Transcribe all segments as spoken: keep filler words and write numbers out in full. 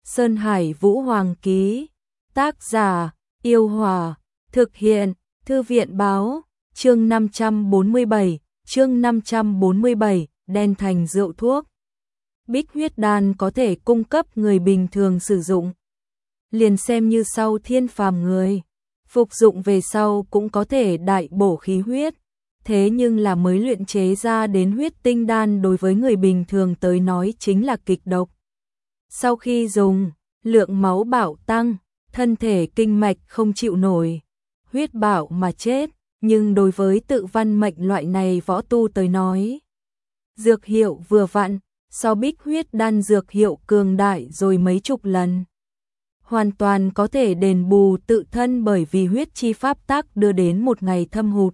Sơn Hải Vũ Hoàng ký. Tác giả, Yêu Hòa. Thực hiện, Thư viện báo. Chương năm trăm bốn mươi bảy, chương năm trăm bốn mươi bảy, đen thành rượu thuốc. Bích huyết đan có thể cung cấp người bình thường sử dụng. Liền xem như sau thiên phàm người, phục dụng về sau cũng có thể đại bổ khí huyết. Thế nhưng là mới luyện chế ra đến huyết tinh đan đối với người bình thường tới nói chính là kịch độc. Sau khi dùng, lượng máu bạo tăng, thân thể kinh mạch không chịu nổi, huyết bạo mà chết. Nhưng đối với tự văn mệnh loại này võ tu tới nói, dược hiệu vừa vặn, so bích huyết đan dược hiệu cường đại rồi mấy chục lần. Hoàn toàn có thể đền bù tự thân bởi vì huyết chi pháp tắc đưa đến một ngày thâm hụt.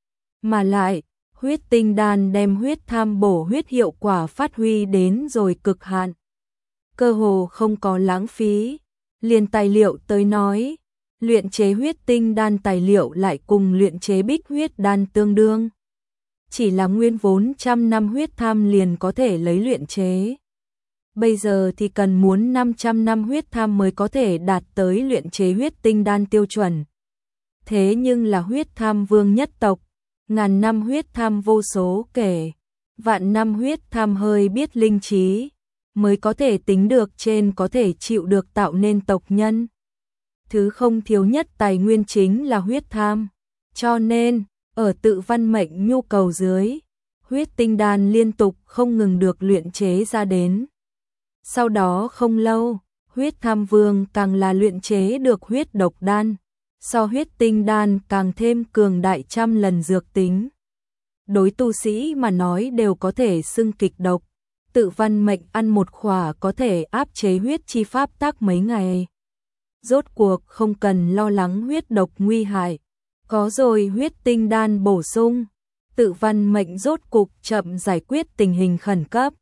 Mà lại, huyết tinh đan đem huyết tham bổ huyết hiệu quả phát huy đến rồi cực hạn. Cơ hồ không có lãng phí. Liền tài liệu tới nói, luyện chế huyết tinh đan tài liệu lại cùng luyện chế bích huyết đan tương đương. Chỉ là nguyên vốn trăm năm huyết tham liền có thể lấy luyện chế. Bây giờ thì cần muốn năm trăm năm huyết tham mới có thể đạt tới luyện chế huyết tinh đan tiêu chuẩn. Thế nhưng là huyết tham vương nhất tộc, ngàn năm huyết tham vô số kể, vạn năm huyết tham hơi biết linh trí, mới có thể tính được trên có thể chịu được tạo nên tộc nhân. Thứ không thiếu nhất tài nguyên chính là huyết tham. Cho nên, ở tự văn mệnh nhu cầu dưới, huyết tinh đan liên tục không ngừng được luyện chế ra đến. Sau đó không lâu, huyết tham vương càng là luyện chế được huyết độc đan, so huyết tinh đan càng thêm cường đại trăm lần dược tính. Đối tu sĩ mà nói đều có thể xưng kịch độc, tự văn mệnh ăn một khỏa có thể áp chế huyết chi pháp tắc mấy ngày. Rốt cuộc không cần lo lắng huyết độc nguy hại, có rồi huyết tinh đan bổ sung, tự văn mệnh rốt cục chậm giải quyết tình hình khẩn cấp.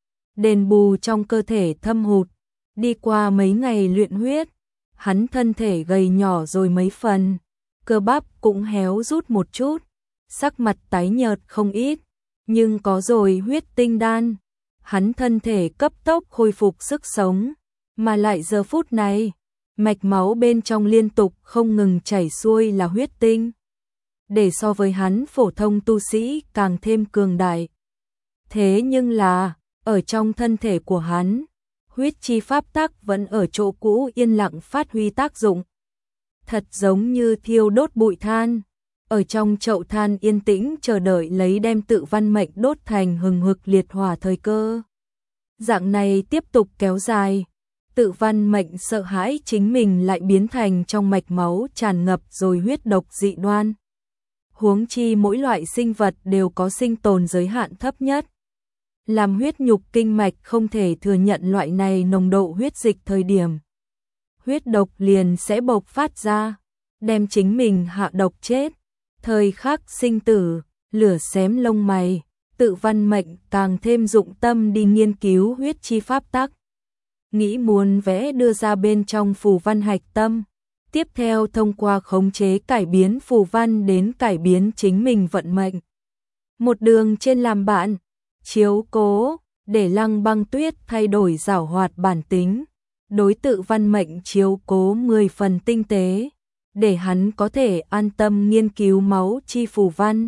Đền bù trong cơ thể thâm hụt, đi qua mấy ngày luyện huyết, hắn thân thể gầy nhỏ rồi mấy phần, cơ bắp cũng héo rút một chút, sắc mặt tái nhợt không ít, nhưng có rồi huyết tinh đan, hắn thân thể cấp tốc khôi phục sức sống, mà lại giờ phút này, mạch máu bên trong liên tục không ngừng chảy xuôi là huyết tinh. Để so với hắn phổ thông tu sĩ càng thêm cường đại. Thế nhưng là, ở trong thân thể của hắn, huyết chi pháp tắc vẫn ở chỗ cũ yên lặng phát huy tác dụng. Thật giống như thiêu đốt bụi than, ở trong chậu than yên tĩnh chờ đợi lấy đem tự văn mệnh đốt thành hừng hực liệt hỏa thời cơ. Dạng này tiếp tục kéo dài, tự văn mệnh sợ hãi chính mình lại biến thành trong mạch máu tràn ngập rồi huyết độc dị đoan. Huống chi mỗi loại sinh vật đều có sinh tồn giới hạn thấp nhất. Làm huyết nhục kinh mạch không thể thừa nhận loại này nồng độ huyết dịch thời điểm, huyết độc liền sẽ bộc phát ra, đem chính mình hạ độc chết. Thời khắc sinh tử, lửa xém lông mày, tự văn mệnh càng thêm dụng tâm đi nghiên cứu huyết chi pháp tắc. Nghĩ muốn vẽ đưa ra bên trong phù văn hạch tâm, tiếp theo thông qua khống chế cải biến phù văn đến cải biến chính mình vận mệnh. Một đường trên làm bạn, chiếu cố, để Lăng Băng Tuyết thay đổi giảo hoạt bản tính, đối tự văn mệnh chiếu cố mười phần tinh tế, để hắn có thể an tâm nghiên cứu máu chi phù văn.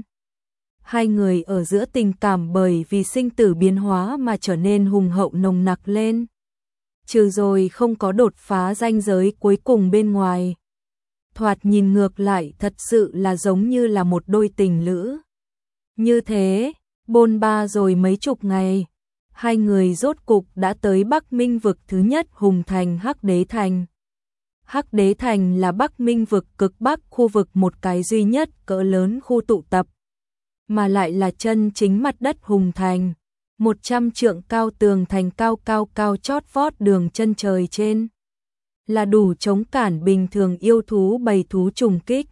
Hai người ở giữa tình cảm bởi vì sinh tử biến hóa mà trở nên hùng hậu nồng nặc lên. Trừ rồi không có đột phá ranh giới cuối cùng bên ngoài. Thoạt nhìn ngược lại thật sự là giống như là một đôi tình lữ. Như thế, bôn ba rồi mấy chục ngày, hai người rốt cục đã tới Bắc Minh vực thứ nhất hùng thành Hắc Đế Thành. Hắc Đế Thành là Bắc Minh vực cực Bắc khu vực một cái duy nhất cỡ lớn khu tụ tập, mà lại là chân chính mặt đất hùng thành. Một trăm trượng cao tường thành cao cao cao chót vót đường chân trời trên, là đủ chống cản bình thường yêu thú bầy thú trùng kích.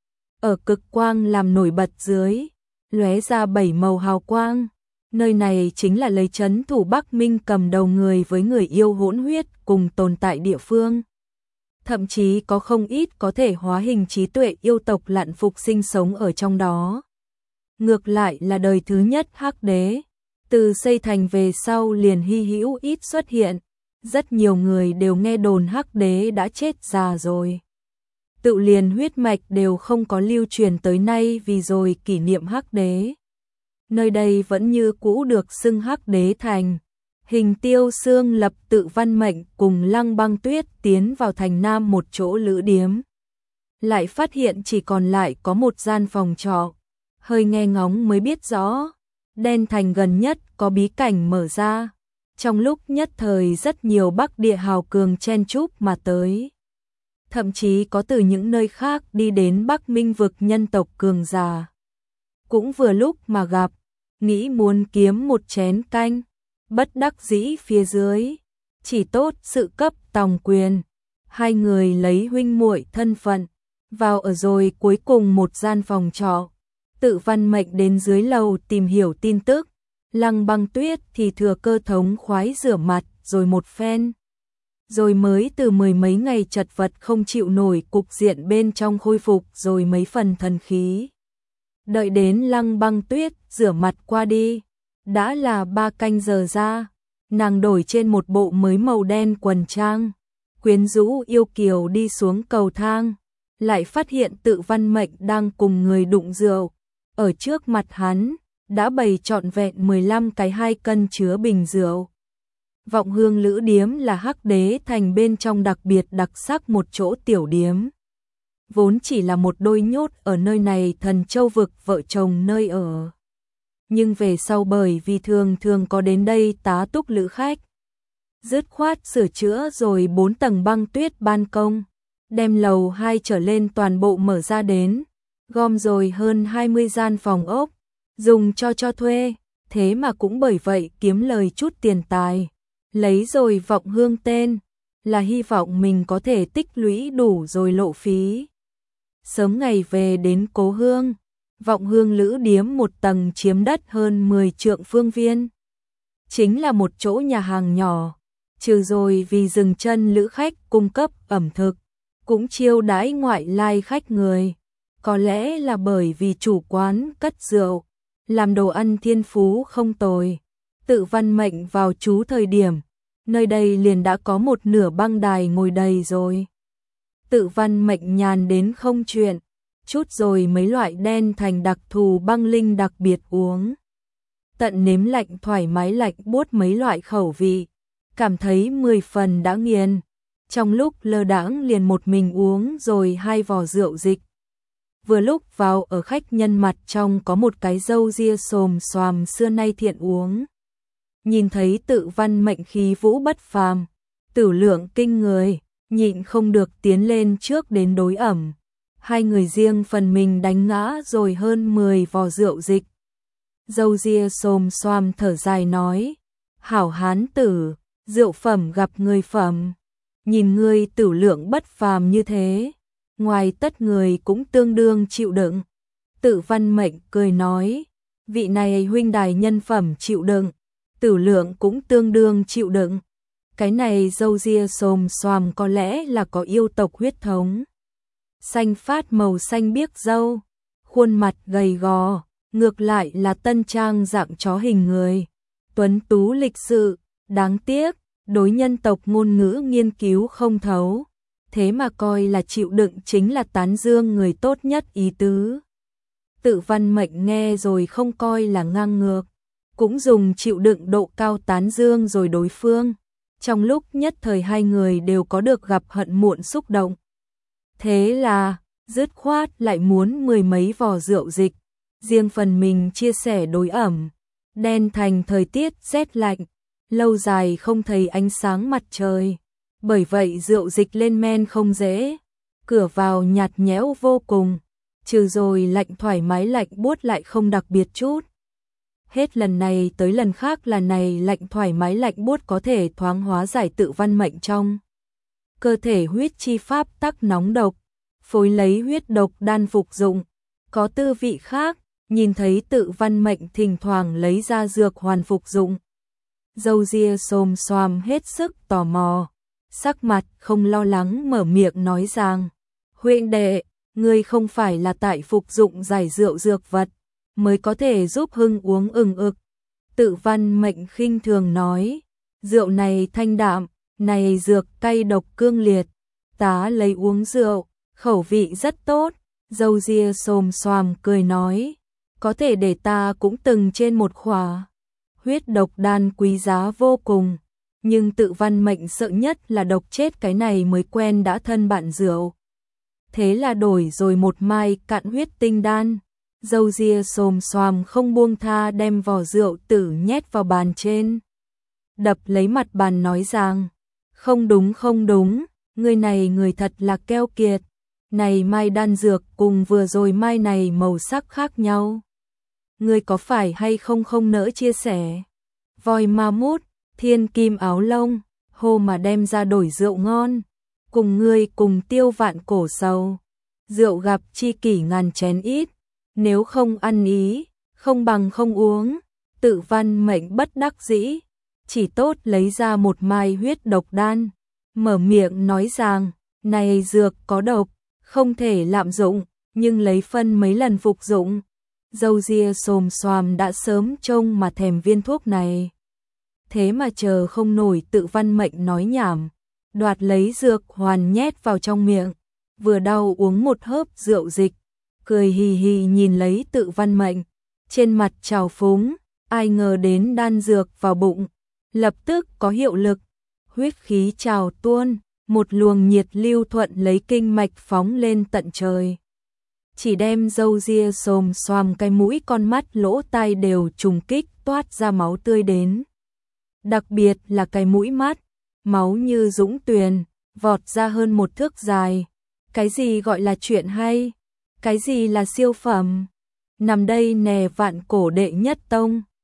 Ở cực quang làm nổi bật dưới, lóe ra bảy màu hào quang, nơi này chính là lấy trấn thủ Bắc Minh cầm đầu người với người yêu hỗn huyết cùng tồn tại địa phương. Thậm chí có không ít có thể hóa hình trí tuệ yêu tộc lặn phục sinh sống ở trong đó. Ngược lại là đời thứ nhất Hắc Đế, từ xây thành về sau liền hy hữu ít xuất hiện, Rất nhiều người đều nghe đồn Hắc Đế đã chết già rồi. Tự liền huyết mạch đều không có lưu truyền tới nay vì rồi kỷ niệm Hắc Đế. Nơi đây vẫn như cũ được xưng Hắc Đế thành. Hình Tiêu Xương lập Tự Văn Mệnh cùng Lăng Băng Tuyết tiến vào thành Nam một chỗ lữ điếm. Lại phát hiện chỉ còn lại có một gian phòng trọ. Hơi nghe ngóng mới biết rõ, Đen Thành gần nhất có bí cảnh mở ra. Trong lúc nhất thời rất nhiều Bắc Địa hào cường chen chúc mà tới. Thậm chí có từ những nơi khác đi đến Bắc Minh vực nhân tộc cường giả. Cũng vừa lúc mà gặp, nghĩ muốn kiếm một chén canh, bất đắc dĩ phía dưới, chỉ tốt sự cấp tòng quyền. Hai người lấy huynh muội thân phận, vào ở rồi cuối cùng một gian phòng trọ. Tự Văn Mệnh đến dưới lầu tìm hiểu tin tức, Lăng Băng Tuyết thì thừa cơ thống khoái rửa mặt rồi một phen. Rồi mới từ mười mấy ngày chật vật không chịu nổi cục diện bên trong khôi phục rồi mấy phần thần khí. Đợi đến Lăng Băng Tuyết rửa mặt qua đi, đã là ba canh giờ ra, nàng đổi trên một bộ mới màu đen quần trang, quyến rũ yêu kiều đi xuống cầu thang, lại phát hiện Tự Văn Mệnh đang cùng người đụng rượu, ở trước mặt hắn đã bày trọn vẹn mười lăm cái hai cân chứa bình rượu. Vọng Hương lữ điếm là Hắc Đế thành bên trong đặc biệt đặc sắc một chỗ tiểu điếm. Vốn chỉ là một đôi nhốt ở nơi này Thần Châu vực vợ chồng nơi ở. Nhưng về sau bởi vì thường thường có đến đây tá túc lữ khách, dứt khoát sửa chữa rồi bốn tầng băng tuyết ban công, đem lầu hai trở lên toàn bộ mở ra đến, gom rồi hơn hai mươi gian phòng ốc, dùng cho cho thuê, thế mà cũng bởi vậy kiếm lời chút tiền tài. Lấy rồi Vọng Hương tên, là hy vọng mình có thể tích lũy đủ rồi lộ phí. Sớm ngày về đến cố hương, Vọng Hương lữ điếm một tầng chiếm đất hơn mười trượng phương viên. Chính là một chỗ nhà hàng nhỏ, trừ rồi vì dừng chân lữ khách cung cấp ẩm thực, cũng chiêu đãi ngoại lai khách người. Có lẽ là bởi vì chủ quán cất rượu, làm đồ ăn thiên phú không tồi. Tự Văn Mệnh vào trú thời điểm, nơi đây liền đã có một nửa băng đài ngồi đầy rồi. Tự Văn Mệnh nhàn đến không chuyện, chút rồi mấy loại Đen Thành đặc thù băng linh đặc biệt uống. Tận nếm lạnh thoải mái lạnh buốt mấy loại khẩu vị, cảm thấy mười phần đã nghiền. Trong lúc lơ đãng liền một mình uống rồi hai vò rượu dịch. Vừa lúc vào ở khách nhân mặt trong có một cái râu ria xồm xoàm xưa nay thiện uống. Nhìn thấy Tự Văn Mệnh khí vũ bất phàm, tử lượng kinh người, nhịn không được tiến lên trước đến đối ẩm. Hai người riêng phần mình đánh ngã rồi hơn mười vò rượu dịch. Râu ria xồm xoàm thở dài nói, hảo hán tử, rượu phẩm gặp người phẩm. Nhìn ngươi tử lượng bất phàm như thế, ngoài tất người cũng tương đương chịu đựng. Tự Văn Mệnh cười nói, vị này huynh đài nhân phẩm chịu đựng, tử lượng cũng tương đương chịu đựng. Cái này râu ria xồm xoàm có lẽ là có yêu tộc huyết thống. Xanh phát màu xanh biếc râu, khuôn mặt gầy gò, ngược lại là tân trang dạng chó hình người. Tuấn tú lịch sự, đáng tiếc, đối nhân tộc ngôn ngữ nghiên cứu không thấu. Thế mà coi là chịu đựng chính là tán dương người tốt nhất ý tứ. Tự Văn Mệnh nghe rồi không coi là ngang ngược, cũng dùng chịu đựng độ cao tán dương rồi đối phương. Trong lúc nhất thời hai người đều có được gặp hận muộn xúc động. Thế là, dứt khoát lại muốn mười mấy vò rượu dịch, riêng phần mình chia sẻ đối ẩm. Đen Thành thời tiết rét lạnh, lâu dài không thấy ánh sáng mặt trời. Bởi vậy rượu dịch lên men không dễ, cửa vào nhạt nhẽo vô cùng, trừ rồi lạnh thoải mái lạnh buốt lại không đặc biệt chút. Hết lần này tới lần khác là này lạnh thoải mái lạnh buốt có thể thoáng hóa giải Tự Văn Mệnh trong cơ thể huyết chi pháp tắc nóng độc, phối lấy huyết độc đan phục dụng, có tư vị khác. Nhìn thấy Tự Văn Mệnh thỉnh thoảng lấy ra dược hoàn phục dụng, râu ria xồm xoàm hết sức tò mò, sắc mặt không lo lắng mở miệng nói rằng, huynh đệ, ngươi không phải là tại phục dụng giải rượu dược vật mới có thể giúp hưng uống ừng ực. Tự Văn Mệnh khinh thường nói, rượu này thanh đạm, Này dược cay độc cương liệt, tá lấy uống rượu, khẩu vị rất tốt. Dâu ria xồm xoàm cười nói, có thể để ta cũng từng trên một khỏa. Huyết độc đan quý giá vô cùng, nhưng tự văn mệnh sợ nhất là độc chết cái này mới quen đã thân bạn rượu. Thế là đổi rồi một mai cạn huyết tinh đan. Dâu ria xồm xoàm không buông tha đem vỏ rượu tử nhét vào bàn trên. Đập lấy mặt bàn nói rằng, không đúng không đúng, người này người thật là keo kiệt. Này mai đan dược cùng vừa rồi mai này màu sắc khác nhau. Ngươi có phải hay không không nỡ chia sẻ? Voi ma mút, thiên kim áo lông, hô mà đem ra đổi rượu ngon. Cùng ngươi cùng tiêu vạn cổ sầu. Rượu gặp chi kỷ ngàn chén ít. Nếu không ăn ý, không bằng không uống. Tự văn mệnh bất đắc dĩ. Chỉ tốt lấy ra một mai huyết độc đan. Mở miệng nói rằng, này dược có độc, không thể lạm dụng, nhưng lấy phân mấy lần phục dụng. Dâu ria xồm xoàm đã sớm trông mà thèm viên thuốc này. Thế mà chờ không nổi tự văn mệnh nói nhảm, đoạt lấy dược hoàn nhét vào trong miệng, vừa đau uống một hớp rượu dịch, cười hì hì nhìn lấy tự văn mệnh, trên mặt trào phúng, ai ngờ đến đan dược vào bụng, lập tức có hiệu lực, huyết khí trào tuôn, một luồng nhiệt lưu thuận lấy kinh mạch phóng lên tận trời. Chỉ đem dâu ria xồm xoàm cái mũi con mắt lỗ tai đều trùng kích toát ra máu tươi đến. Đặc biệt là cái mũi mắt, máu như dũng tuyền, vọt ra hơn một thước dài. Cái gì gọi là chuyện hay? Cái gì là siêu phẩm? Nằm đây nè vạn cổ đệ nhất tông.